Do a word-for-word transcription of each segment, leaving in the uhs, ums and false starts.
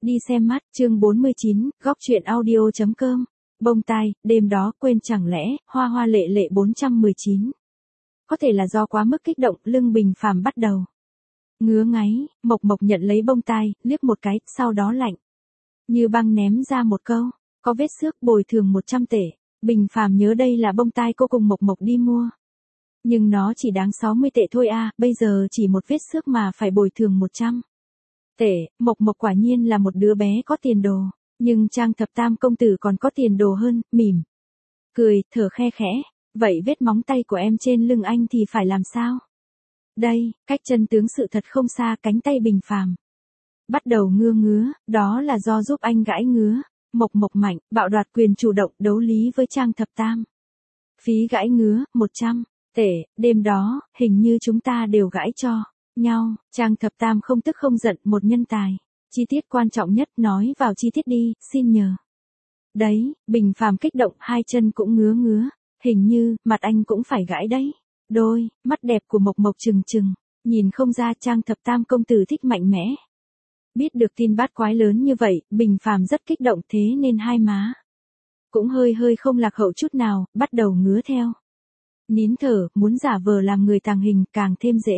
Đi xem mắt, chương bốn mươi chín, góc truyện audio chấm com. Bông tai, đêm đó quên chẳng lẽ, hoa hoa lệ lệ bốn trăm mười chín. Có thể là do quá mức kích động, lưng Bình Phàm bắt đầu ngứa ngáy, Mộc Mộc nhận lấy bông tai, liếc một cái, sau đó lạnh như băng ném ra một câu, có vết xước bồi thường một trăm tệ. Bình Phàm nhớ đây là bông tai cô cùng Mộc Mộc đi mua. Nhưng nó chỉ đáng sáu mươi tệ thôi à, bây giờ chỉ một vết xước mà phải bồi thường một trăm tệ. Mộc Mộc quả nhiên là một đứa bé có tiền đồ, nhưng Trang Thập Tam công tử còn có tiền đồ hơn, mỉm cười, thở khe khẽ, vậy vết móng tay của em trên lưng anh thì phải làm sao? Đây, cách chân tướng sự thật không xa, cánh tay Bình Phàm bắt đầu ngưa ngứa, đó là do giúp anh gãi ngứa. Mộc Mộc mạnh, bạo đoạt quyền chủ động đấu lý với Trang Thập Tam. Phí gãi ngứa, một trăm tệ, đêm đó, hình như chúng ta đều gãi cho nhau. Trang Thập Tam không tức không giận, một nhân tài. Chi tiết quan trọng nhất, nói vào chi tiết đi, xin nhờ. Đấy, Bình Phàm kích động, hai chân cũng ngứa ngứa. Hình như, mặt anh cũng phải gãi đấy. Đôi, mắt đẹp của Mộc Mộc trừng trừng. Nhìn không ra Trang Thập Tam công tử thích mạnh mẽ. Biết được tin bát quái lớn như vậy, Bình Phàm rất kích động, thế nên hai má cũng hơi hơi không lạc hậu chút nào, bắt đầu ngứa theo. Nín thở, muốn giả vờ làm người tàng hình càng thêm dễ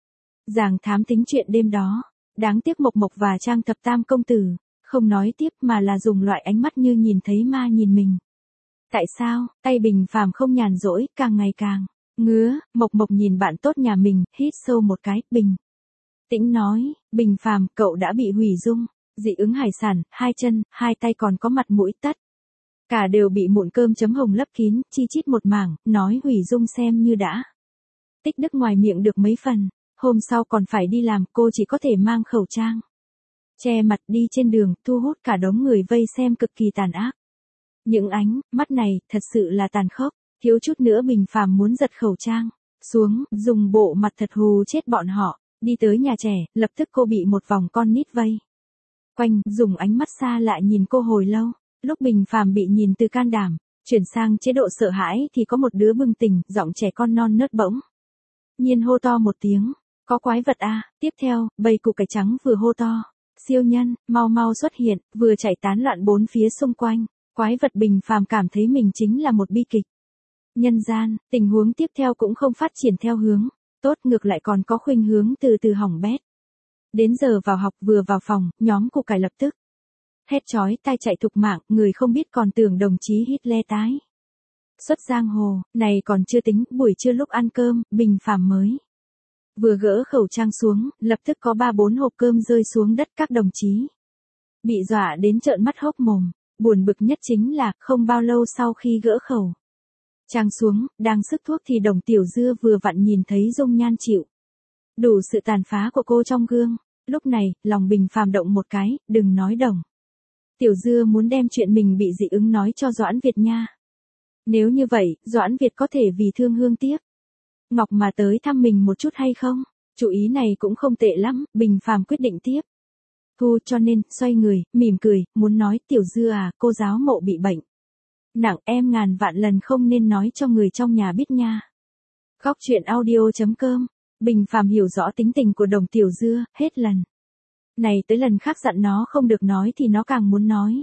dàng thám tính chuyện đêm đó. Đáng tiếc Mộc Mộc và Trang Thập Tam công tử không nói tiếp mà là dùng loại ánh mắt như nhìn thấy ma nhìn mình. Tại sao? Tay Bình Phàm không nhàn rỗi, càng ngày càng ngứa. Mộc Mộc nhìn bạn tốt nhà mình, hít sâu một cái, bình tĩnh nói, Bình Phàm, cậu đã bị hủy dung, dị ứng hải sản, hai chân, hai tay còn có mặt mũi tất cả đều bị mụn cơm chấm hồng lấp kín, chi chít một mảng, nói hủy dung xem như đã tích đức ngoài miệng được mấy phần. Hôm sau còn phải đi làm, cô chỉ có thể mang khẩu trang che mặt đi trên đường, thu hút cả đống người vây xem cực kỳ tàn ác. Những ánh mắt này thật sự là tàn khốc, thiếu chút nữa Bình Phàm muốn giật khẩu trang xuống, dùng bộ mặt thật hù chết bọn họ. Đi tới nhà trẻ, lập tức cô bị một vòng con nít vây quanh, dùng ánh mắt xa lạ nhìn cô hồi lâu. Lúc Bình Phàm bị nhìn từ can đảm chuyển sang chế độ sợ hãi thì có một đứa bừng tỉnh, giọng trẻ con non nớt bỗng nhiên hô to một tiếng, có quái vật à. Tiếp theo, bầy củ cải trắng vừa hô to, siêu nhân, mau mau xuất hiện, vừa chạy tán loạn bốn phía xung quanh. Quái vật. Bình Phàm cảm thấy mình chính là một bi kịch nhân gian. Tình huống tiếp theo cũng không phát triển theo hướng tốt, ngược lại còn có khuynh hướng từ từ hỏng bét. Đến giờ vào học, vừa vào phòng, nhóm củ cải lập tức hét chói tai chạy thục mạng, người không biết còn tưởng đồng chí Hitler tái xuất giang hồ. Này còn chưa tính, buổi trưa lúc ăn cơm, Bình Phàm mới vừa gỡ khẩu trang xuống, lập tức có ba bốn hộp cơm rơi xuống đất, các đồng chí bị dọa đến trợn mắt hốc mồm. Buồn bực nhất chính là, không bao lâu sau khi gỡ khẩu trang xuống, đang sức thuốc thì Đồng Tiểu Dưa vừa vặn nhìn thấy dung nhan chịu đủ sự tàn phá của cô trong gương. Lúc này, lòng Bình Phàm động một cái, đừng nói Đồng Tiểu Dưa muốn đem chuyện mình bị dị ứng nói cho Doãn Việt nha. Nếu như vậy, Doãn Việt có thể vì thương hương tiếc ngọc mà tới thăm mình một chút hay không? Chủ ý này cũng không tệ lắm, Bình Phàm quyết định tiếp thu, cho nên, xoay người, mỉm cười, muốn nói, Tiểu Dưa à, cô giáo mộ bị bệnh nặng, em ngàn vạn lần không nên nói cho người trong nhà biết nha. Góc truyện audio chấm com. Bình Phàm hiểu rõ tính tình của Đồng Tiểu Dưa, hết lần này tới lần khác dặn nó không được nói thì nó càng muốn nói.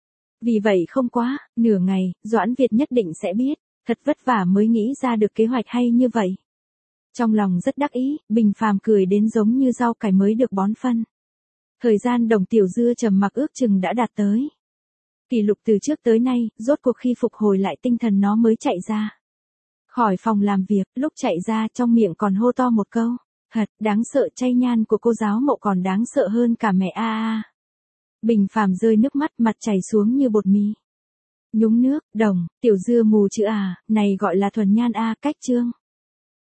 Vì vậy không quá, nửa ngày, Doãn Việt nhất định sẽ biết, thật vất vả mới nghĩ ra được kế hoạch hay như vậy. Trong lòng rất đắc ý, Bình Phàm cười đến giống như rau cải mới được bón phân. Thời gian Đồng Tiểu Dưa trầm mặc ước chừng đã đạt tới kỷ lục từ trước tới nay, rốt cuộc khi phục hồi lại tinh thần nó mới chạy ra khỏi phòng làm việc. Lúc chạy ra, trong miệng còn hô to một câu, thật đáng sợ, chay nhan của cô giáo mộ còn đáng sợ hơn cả mẹ a a. Bình Phàm rơi nước mắt, mặt chảy xuống như bột mì nhúng nước. Đồng Tiểu Dưa mù chữ à, này gọi là thuần nhan a. Cách chương